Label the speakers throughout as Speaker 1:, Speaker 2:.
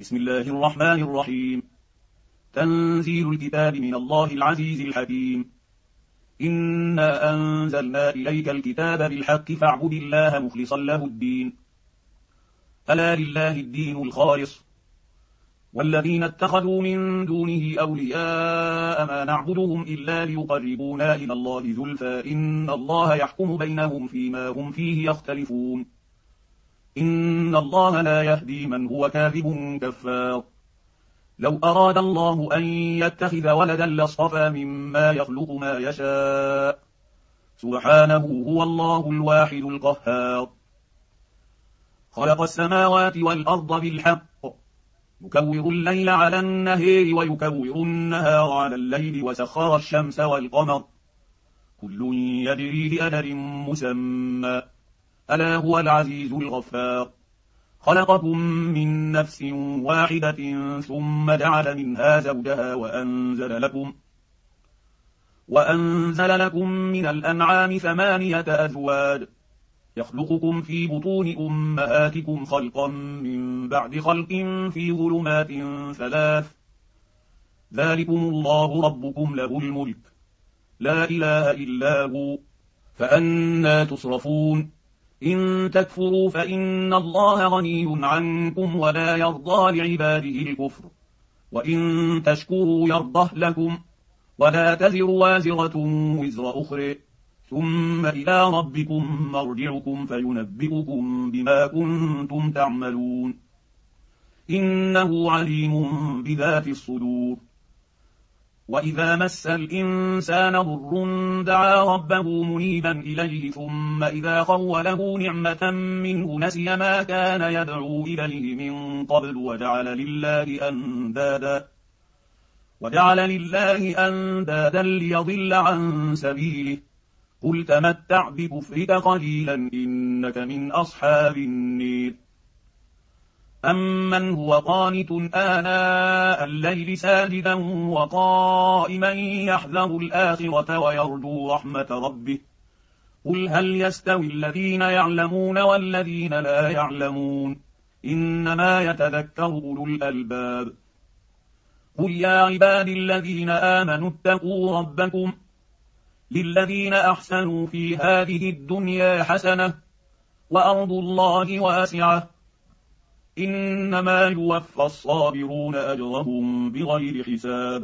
Speaker 1: بسم الله الرحمن الرحيم. تنزيل الكتاب من الله العزيز الحكيم. إنا أنزلنا إليك الكتاب بالحق فاعبد الله مخلصا له الدين. ألا لله الدين الخالص، والذين اتخذوا من دونه أولياء ما نعبدهم إلا ليقربونا إلى الله زلفى إن الله يحكم بينهم فيما هم فيه يختلفون. إن الله لا يهدي من هو كاذب كفار. لو أراد الله أن يتخذ ولدا لاصطفى مما يخلق ما يشاء، سبحانه هو الله الواحد القهار. خلق السماوات والأرض بالحق، يكور الليل على النهار ويكور النهار على الليل، وسخر الشمس والقمر كل يجري لأجل مسمى، ألا هو العزيز الغفار. خلقكم من نفس واحدة ثم جعل منها زوجها وأنزل لكم من الأنعام 8 أزواج، يخلقكم في بطون أمهاتكم خلقا من بعد خلق في ظلمات 3. ذلكم الله ربكم له الملك، لا إله إلا هو، فأنى تصرفون. إن تكفروا فإن الله غني عنكم ولا يرضى لعباده الكفر، وإن تشكروا يرضه لكم، ولا تزر وازرة وزر أخرى، ثم إلى ربكم مرجعكم فينبئكم بما كنتم تعملون. إنه عليم بذات الصدور. وإذا مس الإنسان ضر دعا ربه منيبا إليه، ثم إذا خوله نعمة منه نسي ما كان يدعو إليه من قبل وجعل لله أندادا ليضل عن سبيله. قل تمتع بكفرك قليلا إنك من أصحاب النير. أمن هو قانت آناء الليل ساجدا وقائما يحذر الآخرة ويرجو رحمة ربه، قل هل يستوي الذين يعلمون والذين لا يعلمون، إنما يتذكر أولو الألباب. قل يا عباد الذين آمنوا اتقوا ربكم، للذين أحسنوا في هذه الدنيا حسنة وأرض الله واسعة، إنما يوفى الصابرون أجرهم بغير حساب.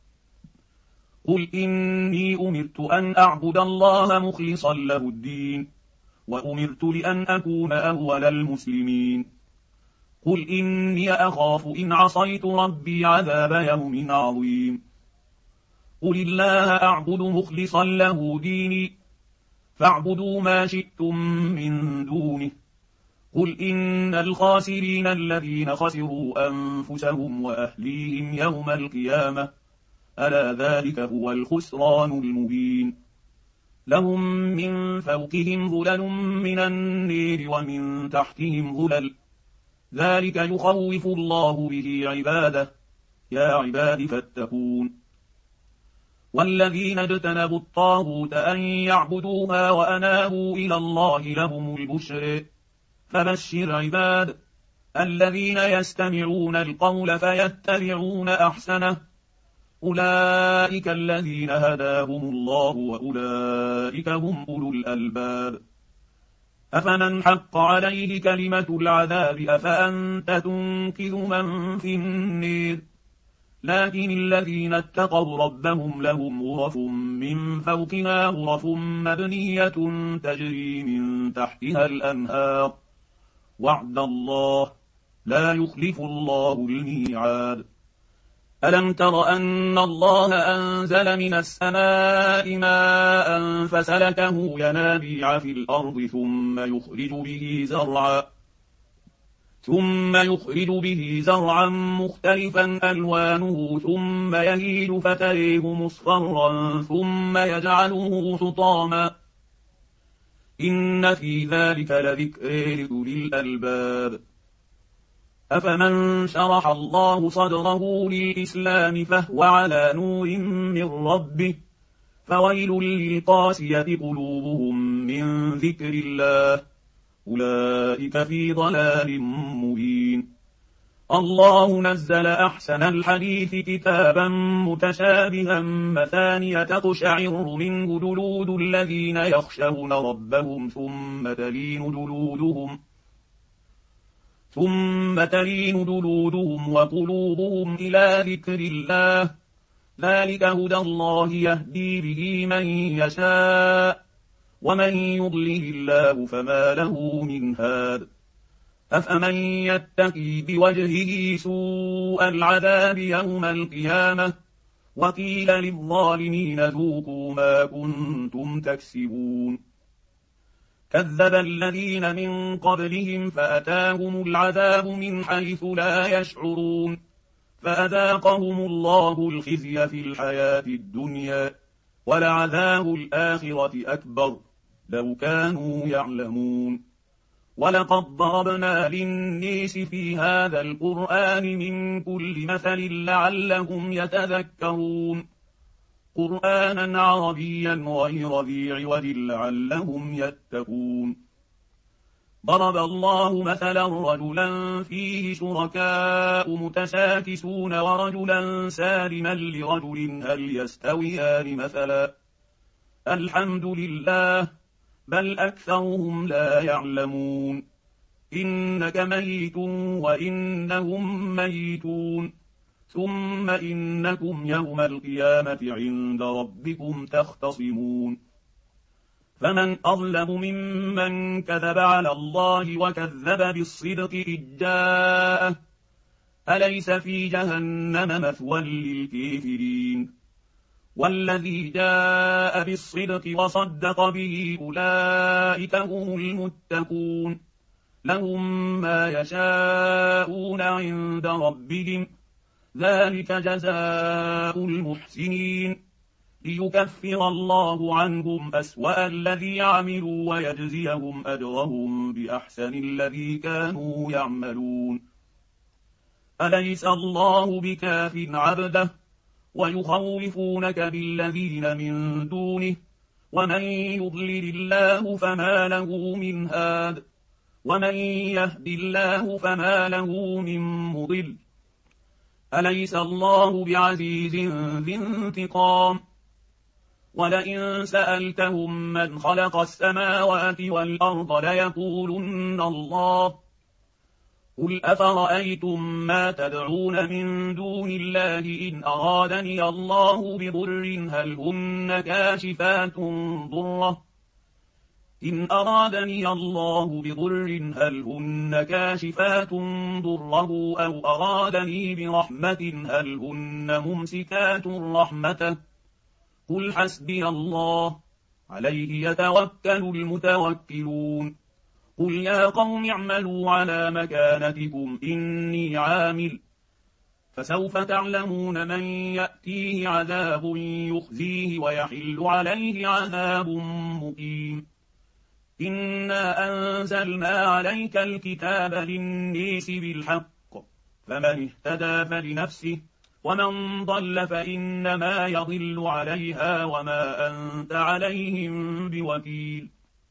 Speaker 1: قل إني أمرت أن أعبد الله مخلصا له الدين، وأمرت لأن أكون أول المسلمين. قل إني أخاف إن عصيت ربي عذاب يوم عظيم. قل الله أعبد مخلصا له ديني، فاعبدوا ما شئتم من دونه. قل إن الخاسرين الذين خسروا أنفسهم وأهليهم يوم القيامة، ألا ذلك هو الخسران المبين. لهم من فوقهم ظلل من النير ومن تحتهم ظلل، ذلك يخوف الله به عباده، يا عباد فاتقون. والذين اجتنبوا الطاغوت أن يعبدوها وأنابوا إلى الله لهم البشر، فبشر عباد الذين يستمعون القول فيتبعون أحسنه، أولئك الذين هداهم الله وأولئك هم أولو الألباب. أفمن حق عليه كلمة العذاب أفأنت تنقذ من في النير؟ لكن الذين اتقوا ربهم لهم غرف من فوقها غرف مبنية تجري من تحتها الأنهار، وعد الله لا يخلف الله الميعاد. ألم تر أن الله أنزل من السماء ماء فسلكه ينابيع في الأرض ثم يخرج به زرعا مختلفا ألوانه، ثم يهيج فتريه مصفرا ثم يجعله حطاما، إن في ذلك لذكر لأولي الألباب. أفمن شرح الله صدره للإسلام فهو على نور من ربه، فويل للقاسية قلوبهم من ذكر الله، أولئك في ضلال مبين. الله نزل أحسن الحديث كتابا متشابها مثانية تقشعر منه جلود الذين يخشون ربهم ثم تلين جلودهم وقلوبهم إلى ذكر الله، ذلك هدى الله يهدي به من يشاء، ومن يضلل الله فما له من هاد. أفمن يتقي بوجهه سوء العذاب يوم القيامة، وقيل للظالمين ذوقوا ما كنتم تكسبون. كذب الذين من قبلهم فأتاهم العذاب من حيث لا يشعرون، فأذاقهم الله الخزي في الحياة الدنيا، ولعذاب الآخرة أكبر لو كانوا يعلمون. ولقد ضربنا للناس في هذا القرآن من كل مثل لعلهم يتذكرون، قرآنا عربيا غير ذي عوج لعلهم يتقون. ضرب الله مثلا رجلا فيه شركاء متشاكسون ورجلا سالما لرجل هل يستويان مثلا، الحمد لله بل أكثرهم لا يعلمون. إنك ميت وإنهم ميتون، ثم إنكم يوم القيامة عند ربكم تختصمون. فمن أظلم ممن كذب على الله وكذب بالصدق إذ جاءه، أليس في جهنم مثوى للكافرين؟ والذي جاء بالصدق وصدق به أولئك هم المتقون، لهم ما يشاءون عند ربهم، ذلك جزاء المحسنين، ليكفر الله عنهم أسوأ الذي عملوا ويجزيهم أجرهم بأحسن الذي كانوا يعملون. أليس الله بكاف عبده ويخوفونك بالذين من دونه، ومن يضلل الله فما له من هاد، ومن يهد الله فما له من مضل. أليس الله بعزيز ذي انتقام؟ ولئن سألتهم من خلق السماوات والأرض ليقولن الله. قل أفرأيتم ما تدعون من دون الله إن أرادني الله بضر هل هن كاشفات ضره، إن أرادني الله بضر هل هن كاشفات ضره أو أرادني برحمة هل هن ممسكات رحمته، قل حسبي الله عليه يتوكل المتوكلون. قل يا قوم اعملوا على مكانتكم إني عامل، فسوف تعلمون من يأتيه عذاب يخزيه ويحل عليه عذاب مقيم. إنا أنزلنا عليك الكتاب للناس بالحق، فمن اهتدى فلنفسه، ومن ضل فإنما يضل عليها وما أنت عليهم بوكيل.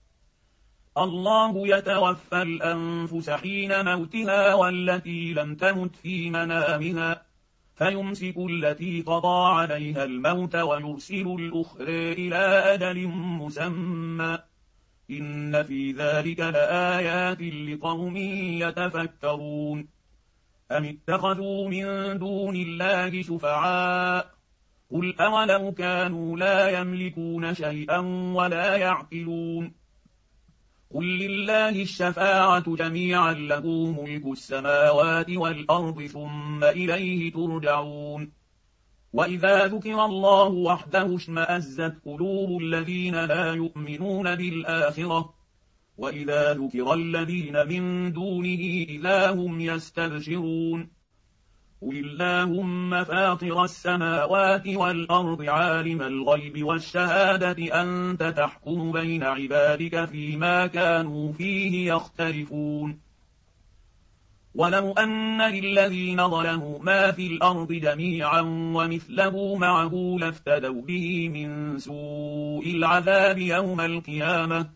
Speaker 1: الله يتوفى الأنفس حين موتها والتي لم تمت في منامها، فيمسك التي قضى عليها الموت ويرسل الأخرى إلى أجل مسمى، إن في ذلك لآيات لقوم يتفكرون. أم اتخذوا من دون الله شفعاء، قل أولو كانوا لا يملكون شيئا ولا يعقلون. قل لله الشفاعة جميعا له ملك السماوات والأرض ثم إليه ترجعون. وإذا ذكر الله وحده اشمأزت قلوب الذين لا يؤمنون بالآخرة، وإذا ذكر الذين من دونه إذا هم يستبشرون. قل اللهم فاطر السماوات والأرض عالم الغيب والشهادة أنت تحكم بين عبادك فيما كانوا فيه يختلفون. ولو أن للذين ظلموا ما في الأرض جميعا ومثله معه لافتدوا به من سوء العذاب يوم القيامة،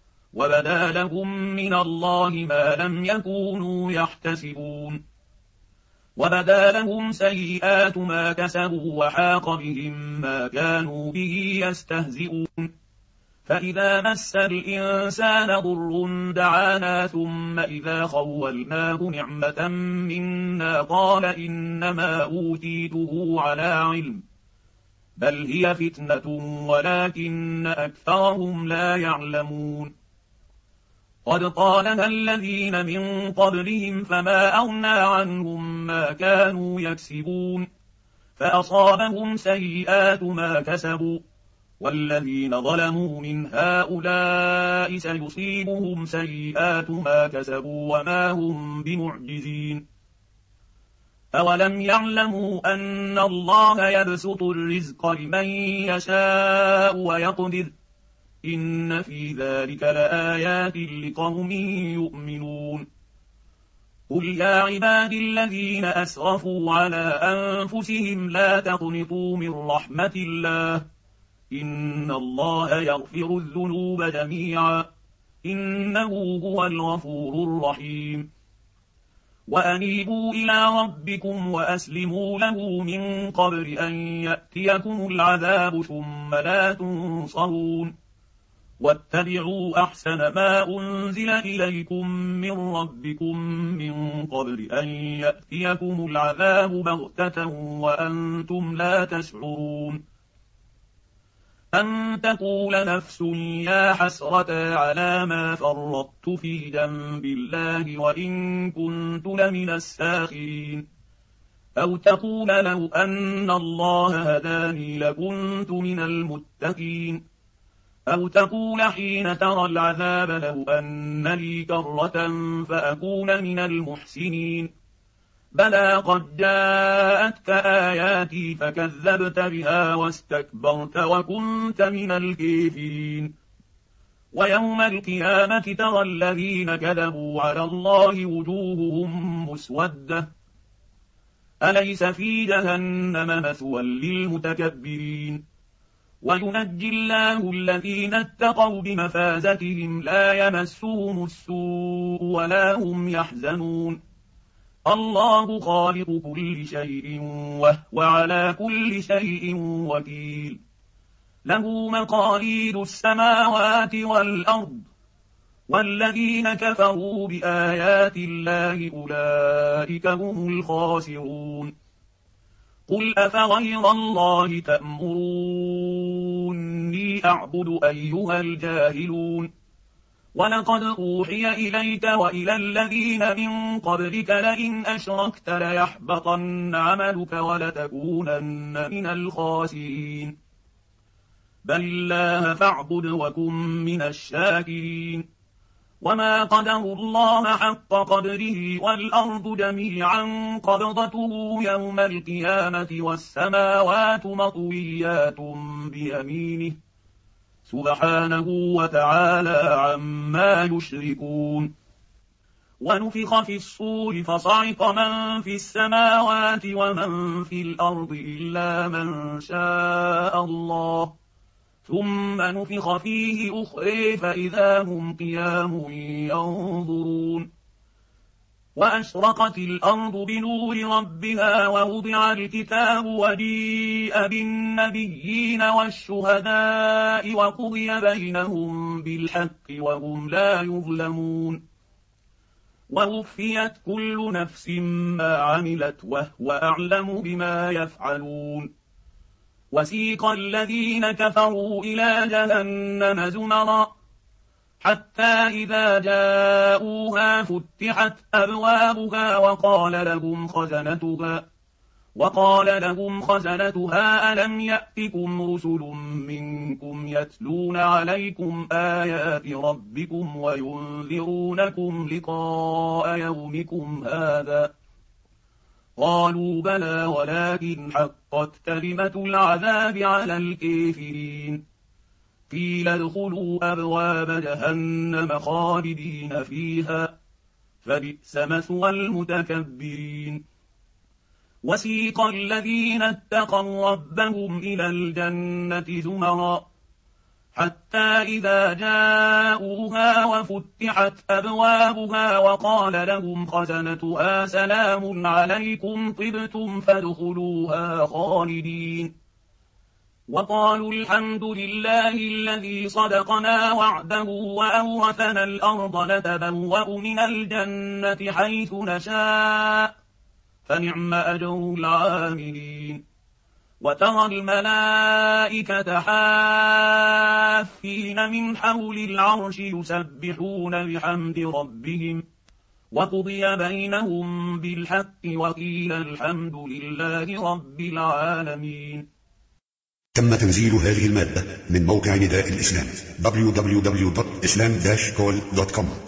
Speaker 1: وبدا لهم من الله ما لم يكونوا يحتسبون. وبدا لهم سيئات ما كسبوا وحاق بهم ما كانوا به يستهزئون فإذا مس الإنسان ضر دعانا ثم إذا خولناه نعمة منا قال إنما أوتيته على علم بل هي فتنة ولكن أكثرهم لا يعلمون قد قالها الذين من قبلهم فما أغنى عنهم ما كانوا يكسبون فأصابهم سيئات ما كسبوا والذين ظلموا من هؤلاء سيصيبهم سيئات ما كسبوا وما هم بمعجزين أولم يعلموا أن الله يبسط الرزق لمن يشاء ويقدر إن في ذلك لآيات لقوم يؤمنون قل يا عبادي الذين أسرفوا على أنفسهم لا تقنطوا من رحمة الله إن الله يغفر الذنوب جميعا إنه هو الغفور الرحيم وأنيبوا إلى ربكم وأسلموا له من قبل أن يأتيكم العذاب ثم لا تنصرون واتبعوا أحسن ما أنزل إليكم من ربكم من قبل أن يأتيكم العذاب بغتة وأنتم لا تشعرون أن تقول نفس يا حسرة على ما فرطت في جنب الله وإن كنت لمن الساخرين أو تقول لو أن الله هداني لكنت من المتقين أو تقول حين ترى العذاب لو أن لي كرة فأكون من المحسنين بلى قد جاءتك آياتي فكذبت بها واستكبرت وكنت من الكافرين ويوم القيامة ترى الذين كذبوا على الله وجوههم مسودة أليس في جهنم مثوى للمتكبرين وينجي الله الذين اتقوا بمفازتهم لا يمسهم السوء ولا هم يحزنون الله خالق كل شيء وهو على كل شيء وكيل له مقاليد السماوات والأرض والذين كفروا بآيات الله أولئك هم الخاسرون قل أفغير الله تأمروني أعبد أيها الجاهلون ولقد أوحي إليك وإلى الذين من قبلك لئن أشركت ليحبطن عملك ولتكونن من الخاسرين بل الله فاعبد وكن من الشاكرين وما قدروا الله حق قدره والأرض جميعا قبضته يوم القيامة والسماوات مطويات بيمينه سبحانه وتعالى عما يشركون ونفخ في الصور فصعق من في السماوات ومن في الأرض إلا من شاء الله ثم نفخ فيه أخرى فإذا هم قيام ينظرون وأشرقت الأرض بنور ربها ووضع الكتاب وجيء بالنبيين والشهداء وقضي بينهم بالحق وهم لا يظلمون ووفيت كل نفس ما عملت وهو أعلم بما يفعلون وسيق الذين كفروا إلى جهنم زمرا حتى إذا جاءوها فتحت أبوابها وقال لهم خزنتها ألم يأتكم رسل منكم يتلون عليكم آيات ربكم وينذرونكم لقاء يومكم هذا قالوا بلى ولكن حقت كلمة العذاب على الكافرين قيل ادخلوا أبواب جهنم خالدين فيها فبئس مثوى المتكبرين وسيق الذين اتقوا ربهم إلى الجنة زمرا حتى إذا جاءوها وفتحت أبوابها وقال لهم خزنتها سلام عليكم طبتم فادخلوها خالدين وقالوا الحمد لله الذي صدقنا وعده وأورثنا الأرض نتبوأ من الجنة حيث نشاء فنعم أجر العاملين وترى الملائكة حافين من حول العرش يسبحون بحمد ربهم وقضي بينهم بالحق وقيل الحمد لله رب العالمين.
Speaker 2: تم تنزيل هذه المادة من موقع نداء الإسلام www.islam-call.com